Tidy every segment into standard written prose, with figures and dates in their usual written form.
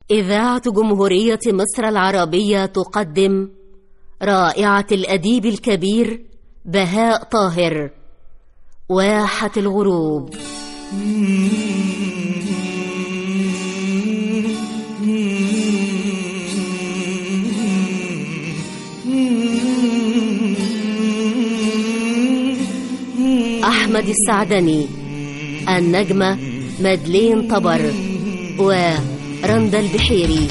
إذاعة جمهورية مصر العربية تقدم رائعة الأديب الكبير بهاء طاهر، واحة الغروب. أحمد السعدني، النجمة مدلين طبر ورندا البحيري.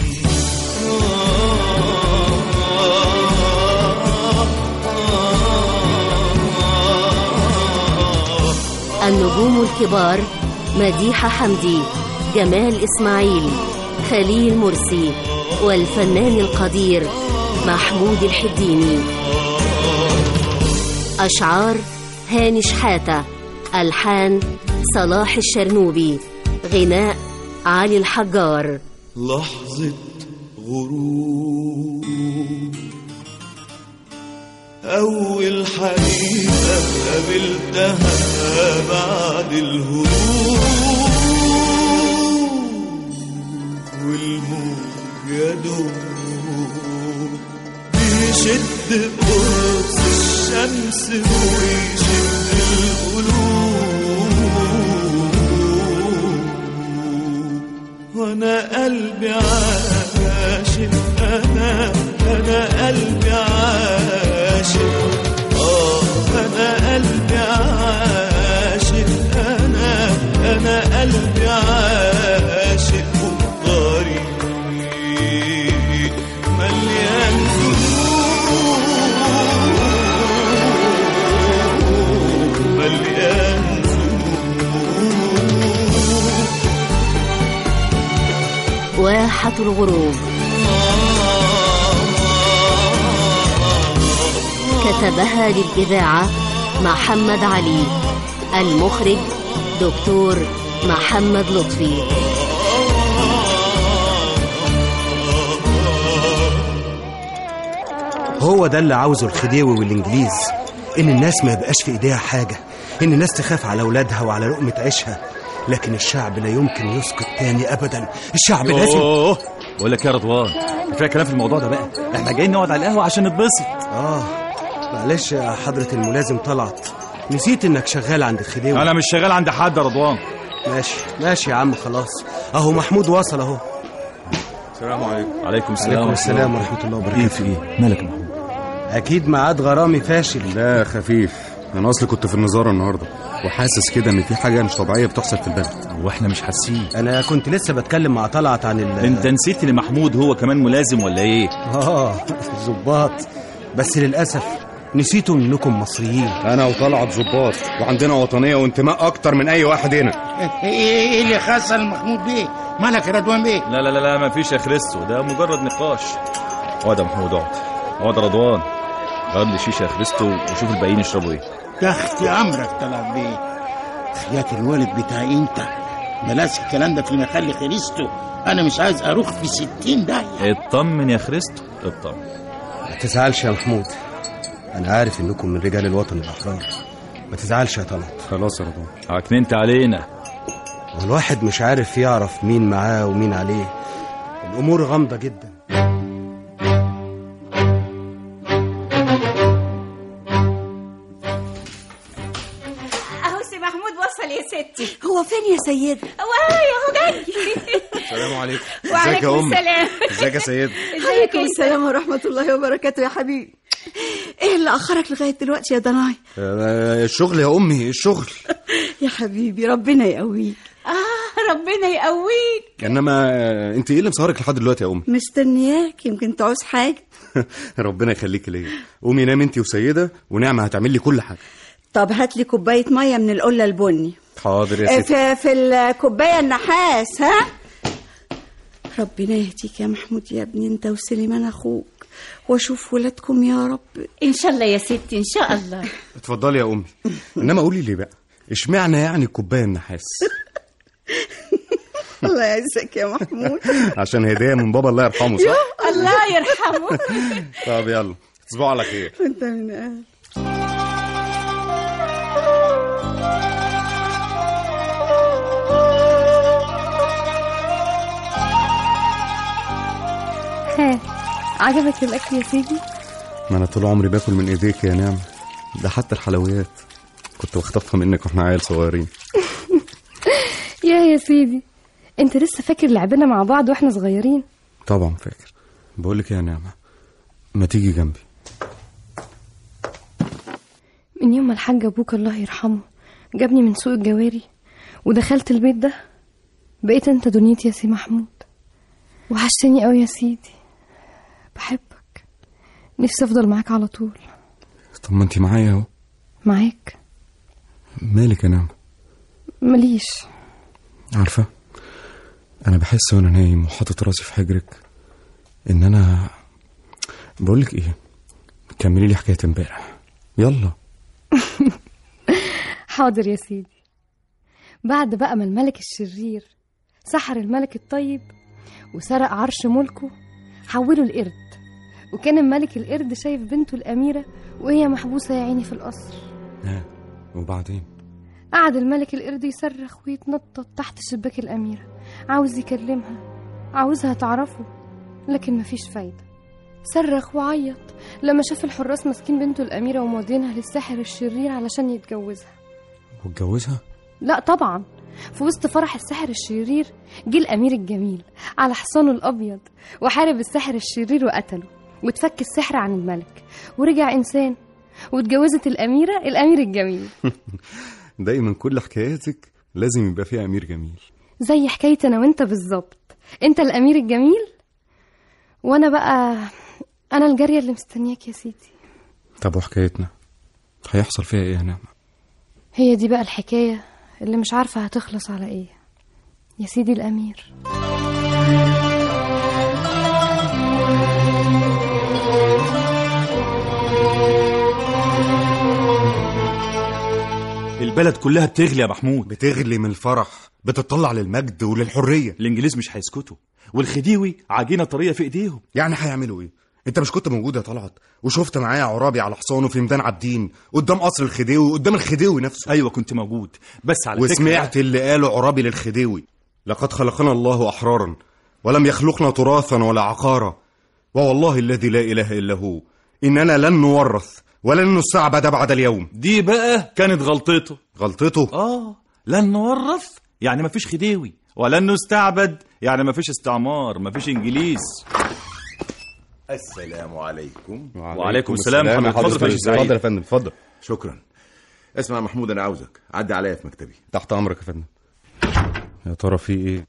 النجوم الكبار مديحة حمدي، جمال إسماعيل، خليل مرسي، والفنان القدير محمود الحديني. أشعار هاني شحاتة، ألحان صلاح الشرنوبي، غناء علي الحجار. لحظة غروب، أول حبيبة قابلتها بعد الهروب، والموج يدوب بيشد قرص الشمس ويشد القلوب، وانا قلبي عاشق، انا قلبي عاشق، انا قلبي عاشق، انا قلبي عاشق، والطريق مليان ذنوب، مليان ذنوب. واحة الغروب كتبها للإذاعة محمد علي، المخرج دكتور محمد لطفي. هو ده اللي عاوزه الخديوي والإنجليز، إن الناس ما يبقاش في إيديها حاجة، إن الناس تخاف على أولادها وعلى لقمة عيشها، لكن الشعب لا يمكن يسكت تاني أبدا. الشعب لازم. بقول لك يا رضوان، كفايه كلام في الموضوع ده بقى، احنا جايين نقعد على القهوه عشان نتبسط. معلش يا حضرة الملازم طلعت، نسيت إنك شغال عند الخديوي. أنا مش شغال عند حد يا رضوان. ماشي يا عم، خلاص أهو محمود وصل أهو. السلام عليكم. عليكم السلام ورحمة الله وبركاته. إيه مالك يا محمود؟ أكيد ميعاد غرامي فاشل. لا خفيف، أنا أصلي كنت في النظارة النهاردة وحاسس كده إن في حاجة مش طبيعية بتحصل في البلد. واحنا مش حاسين. أنا كنت لسه بتكلم مع طلعت عن أنت نسيت إن محمود هو كمان ملازم ولا إيه؟ ظباط، بس للأسف نسيتوا إنكم مصريين. أنا وطلعت ظباط وعندنا وطنية وانتماء أكتر من أي واحد هنا. إيه اللي خاصة محمود بيه؟ مالك يا رضوان بيه؟ لا ما فيش يا خريستو، ده مجرد نقاش. اقعد يا محمود، اقعد يا رضوان، غير لي شيشه يا خريستو وشوف الباقيين يشربوا ايه. تحت امرك طلعت بيه. خيات الوالد بتاعي انت، بلاش الكلام ده في محل خريستو، انا مش عايز اروح في 60 داهيه. اطمن يا خريستو، اطمن. ما تزعلش يا محمود، انا عارف انكم من رجال الوطن الاحرار، ما تزعلش يا طلعت. خلاص يا رضوان، عكننت علينا. والواحد مش عارف يعرف مين معاه ومين عليه، الامور غامضه جدا. يا ستي. هو فين يا سيدة؟ اهو جاي. السلام عليكم. ازيك يا أم؟ ازيك يا سيدة؟ عليكم السلام ورحمة الله وبركاته يا حبيبي. ايه اللي اخرك لغاية دلوقتي يا ضناي؟ الشغل يا أمي، الشغل. يا حبيبي ربنا يقويك. ربنا يقويك. انما انت ايه اللي مسهرك لحد دلوقتي يا أمي؟ مستنياك، يمكن تعوز حاجة. ربنا يخليك ليا. قومي نام انت وسيدة، ونعمة هتعمل لي كل حاجة. طب هات لي كوبايه ميه من القله البني. حاضر يا ستي. في الكوبايه النحاس. ها، ربنا يهديك يا محمود يا ابني، انت وسليمان اخوك، واشوف ولادكم يا رب ان شاء الله يا ستي، ان شاء الله. اتفضلي يا امي. انما قولي لي بقى، اشمعنى يعني الكوبايه النحاس؟ الله يعزك يا محمود. عشان هديه من بابا الله يرحمه، صح؟ الله يرحمه. طب يلا تصبحوا على خير. انت من اهل. ها، عجبك الاكل يا سيدي؟ ما انا طول عمري باكل من ايديك يا نعمة، ده حتى الحلويات كنت بخطفها منك واحنا عيال صغيرين. يا سيدي، انت لسه فاكر لعبنا مع بعض واحنا صغيرين؟ طبعا فاكر. بقولك يا نعمة، ما تيجي جنبي. من يوم ما الحاج ابوك الله يرحمه جابني من سوق الجواري ودخلت البيت ده، بقيت انت دنيتي يا سي محمود. وحشتني قوي يا سيدي، بحبك، نفسي افضل معاك على طول. طب ما انت معايا اهو. معاك؟ مالك يا نعمة؟ ماليش. عارفة، انا بحس وانا نايم وحاطط راسي في حجرك ان انا بقولك ايه، كملي لي حكاية امبارح يلا. حاضر يا سيدي. بعد بقى ما الملك الشرير سحر الملك الطيب وسرق عرش ملكه، حوله القرد، وكان الملك القرد شايف بنته الأميرة وهي محبوسة يا عيني في القصر. وبعدين قعد الملك القرد يصرخ ويتنطط تحت شباك الأميرة، عاوز يكلمها، عاوزها تعرفه، لكن مفيش فايدة. صرخ وعيط لما شاف الحراس ماسكين بنته الأميرة ومودينها للساحر الشرير علشان يتجوزها. واتجوزها؟ لا طبعا. في وسط فرح الساحر الشرير جه الأمير الجميل على حصانه الأبيض وحارب الساحر الشرير وقتله، وتفك السحر عن الملك ورجع إنسان، واتجوزت الأميرة الأمير الجميل. دايما كل حكاياتك لازم يبقى فيها أمير جميل، زي حكاية أنا وإنت بالظبط. أنت الأمير الجميل وأنا بقى أنا الجارية اللي مستنياك يا سيدي. طب وحكايتنا هيحصل فيها إيه يا نعمة؟ هي دي بقى الحكاية اللي مش عارفة هتخلص على إيه يا سيدي الأمير. البلد كلها بتغلي يا محمود. بتغلي من الفرح، بتطلع للمجد وللحرية. الإنجليز مش هيسكتوا، والخديوي عجينة طرية في إيديهم. يعني هيعملوا إيه؟ أنت مش كنت موجود يا طلعت وشفت معايا عرابي على حصانه في ميدان عابدين قدام قصر الخديوي قدام الخديوي نفسه؟ أيوة كنت موجود، بس على فكرة وسمعت اللي قاله عرابي للخديوي: لقد خلقنا الله أحرارا ولم يخلقنا تراثا ولا عقارا، ووالله الذي لا إله إلا هو إننا لن نورث ولن نستعبد بعد اليوم. دي بقى كانت غلطته. غلطته؟ لن نورث يعني مفيش خديوي، ولن نستعبد يعني مفيش استعمار، مفيش إنجليز. السلام عليكم. وعليكم السلام. اتفضل يا فندم. اتفضل. شكرا. اسمع محمود، انا عاوزك عدي عليا في مكتبي. تحت امرك يا فندم. يا ترى في ايه؟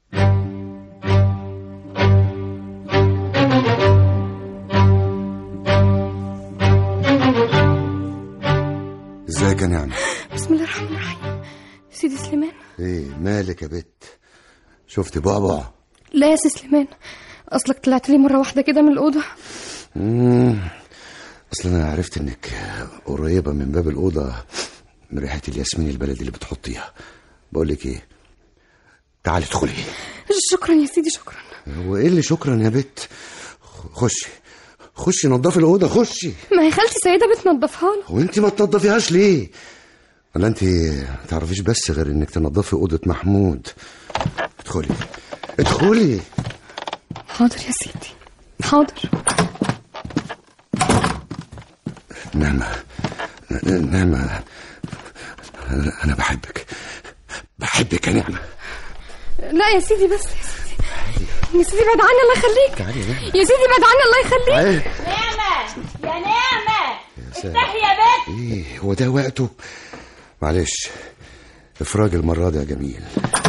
ازيك يا نعمة؟ بسم الله الرحمن الرحيم. سيدي سليمان. ايه مالك يا بت؟ شفت بعبع؟ لا يا سي سليمان، اصلك طلعت لي مره واحده كده من الاوضه. اصل انا عرفت انك قريبه من باب الاوضه من ريحه الياسمين البلدي اللي بتحطيها. بقول لك ايه، تعالي ادخلي. شكرا يا سيدي. شكرا. هو ايه اللي شكرا يا بت؟ خشي نظفي الاوضه. خشي. ما هي خالتي سيده بتنظفها له. وانت ما تنظفيهاش ليه؟ ولا انت تعرفيش بس غير انك تنظفي اوضه محمود؟ ادخلي. حاضر يا سيدي، حاضر. نعمة أنا بحبك يا نعمة. لا يا سيدي، بس يا سيدي بعد عني الله يخليك. يا سيدي بعد عني الله يخليك. نعمة افتحي يا بنت. ايه هو ده وقته؟ معلش، افراج المرة دي يا جميل.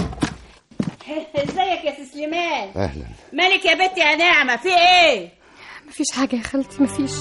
ازيك يا سي سليمان؟ اهلا. مالك يا بنت يا نعمة، في ايه؟ مفيش حاجة يا خالتي، مفيش.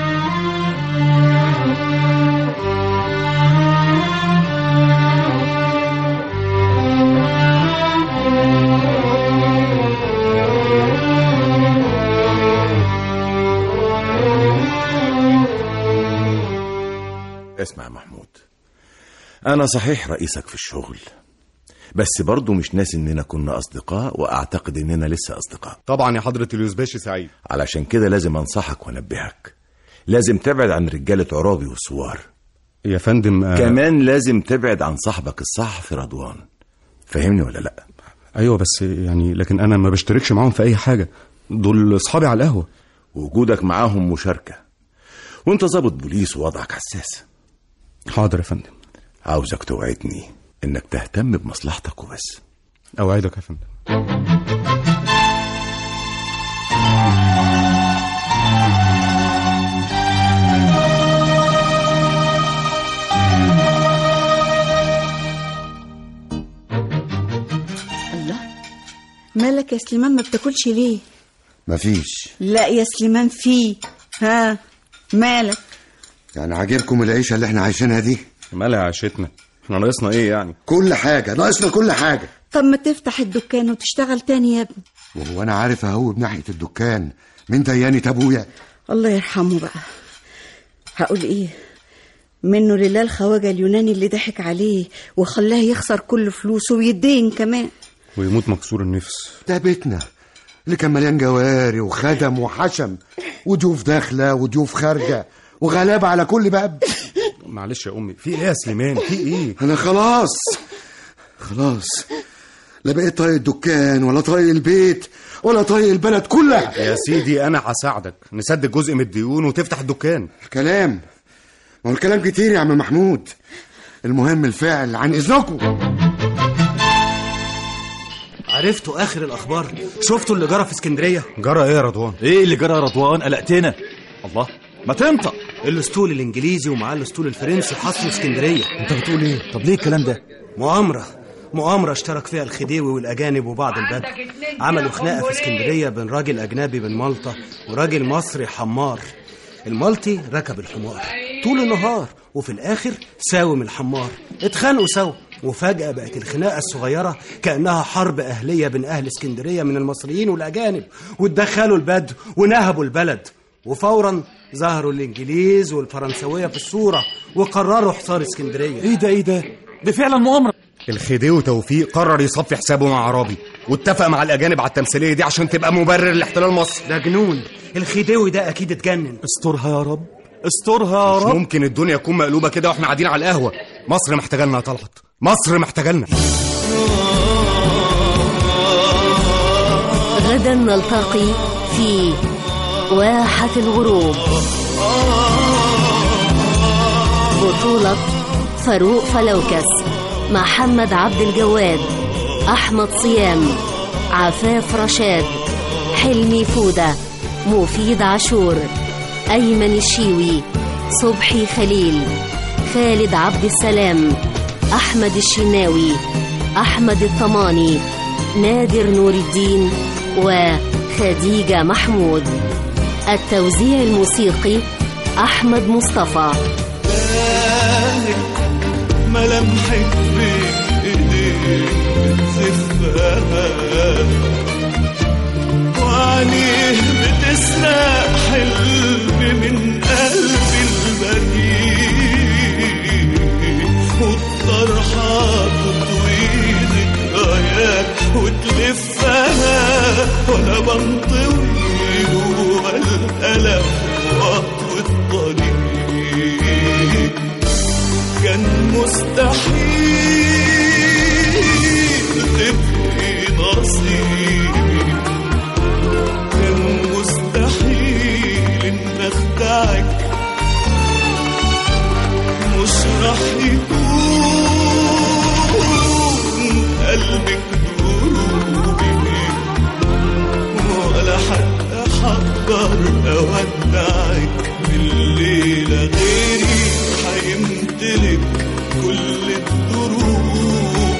اسمع يا محمود، انا صحيح رئيسك في الشغل، بس برضو مش ناسي اننا كنا اصدقاء، واعتقد اننا لسه اصدقاء. طبعا يا حضرة اليوزباشي سعيد. علشان كده لازم انصحك وانبهك، لازم تبعد عن رجالة عرابي والثوار يا فندم. كمان لازم تبعد عن صاحبك الصحفي رضوان. فهمني ولا لا؟ ايوه بس يعني، لكن انا ما بشتركش معاهم في اي حاجة. دول اصحابي على القهوة. وجودك معاهم مشاركة، وانت ضابط بوليس ووضعك حساس. حاضر يا فندم. عاوزك توعدني انك تهتم بمصلحتك وبس. اوعدك يا فندم. الله، مالك يا سليمان ما بتاكلش ليه؟ مفيش. لا يا سليمان فيه. ها مالك؟ يعني عاجبكم العيشة اللي احنا عايشينها دي؟ مالها عيشتنا؟ احنا ناقصنا ايه يعني؟ كل حاجة ناقصنا، كل حاجة. طب ما تفتح الدكان وتشتغل تاني يا ابني. وهو انا عارف اهو بناحية الدكان من ديانة ابويا؟ الله يرحمه بقى. هقول ايه؟ منه لله الخواجة اليوناني اللي ضحك عليه وخلاه يخسر كل فلوسه ويدين كمان ويموت مكسور النفس. ده بيتنا اللي كان مليان جواري وخدم وحشم وضيوف داخلة وضيوف خارجة وغلابة على كل باب. معلش يا امي، في ايه يا سليمان؟ في ايه؟ انا خلاص لا بقيت طايق الدكان ولا طايق البيت ولا طايق البلد كلها. يا سيدي انا هساعدك نسدد جزء من الديون وتفتح الدكان. الكلام، ما هو الكلام كتير يا عم محمود، المهم الفعل. عن اذنكم. عرفتوا اخر الاخبار؟ شفتوا اللي جرى في اسكندريه؟ جرى ايه يا رضوان؟ ايه اللي جرى يا رضوان؟ قلقتنا. الله، ما تنطق. الاسطول الانجليزي ومعاه الاسطول الفرنسي حصلوا اسكندريه. انت بتقول ايه؟ طب ليه الكلام ده؟ مؤامره اشترك فيها الخديوي والاجانب وبعض البدو. عملوا خناقه في اسكندريه بين راجل اجنبي من مالطا وراجل مصري حمار. المالطي ركب الحمار طول النهار وفي الاخر ساوم الحمار. اتخانقوا سوا وفجأة بقت الخناقة الصغيرة كأنها حرب أهلية بين أهل اسكندرية من المصريين والأجانب، واتدخلوا البدو ونهبوا البلد. وفورا ظهروا الإنجليز والفرنسوية في الصورة وقرروا حصار اسكندرية. ايه ده؟ دي فعلا مؤامرة. الخديوي توفيق قرر يصفي حسابه مع عرابي واتفق مع الأجانب على التمثيلية دي عشان تبقى مبرر لاحتلال مصر. ده جنون، الخديوي ده أكيد اتجنن. استرها يا رب، استرها يا رب. مش ممكن الدنيا تكون مقلوبة كده واحنا قاعدين على القهوة. مصر محتاجة لنا يا طلعت، مصر محتاجة لنا. غدا نلتقي في واحة الغروب. بطولة فاروق فلوكس، محمد عبد الجواد، أحمد صيام، عفاف رشاد، حلمي فودة، مفيد عاشور، أيمن الشيوي، صبحي خليل، خالد عبد السلام، أحمد الشناوي، أحمد الطماني، نادر نور الدين وخديجة محمود. التوزيع الموسيقي أحمد مصطفى. ملامحك بإيديك بتزفها وعينيه بتسرق حلم من قلبي البريء، والطرحة تطوي ذكريات وتلفها وأنا بنطوي جوا الألم وأطوي الطريق. كان مستحيل تبقي نصيبي، كان مستحيل إن أخدعك، مش رح يكون قلبك دروبي ولا حتى حقدر أودعك. بالليلة غيري حيمتلك كل الدروب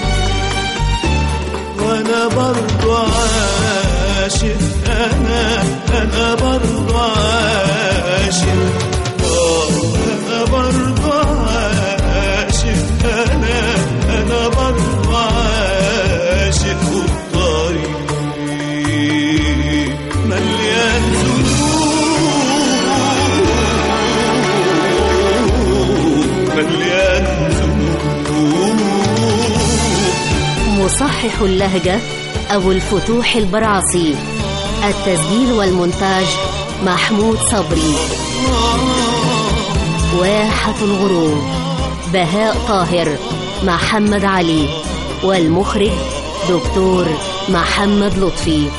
وانا برضو عاشق. انا برضو عاشق، انا برضو عاشق، انا برضو عاشق. والطريق مليان مصحح اللهجة أبو الفتوح البرعصي. التسجيل والمونتاج محمود صبري. واحة الغروب بهاء طاهر، محمد علي، والمخرج دكتور محمد لطفي.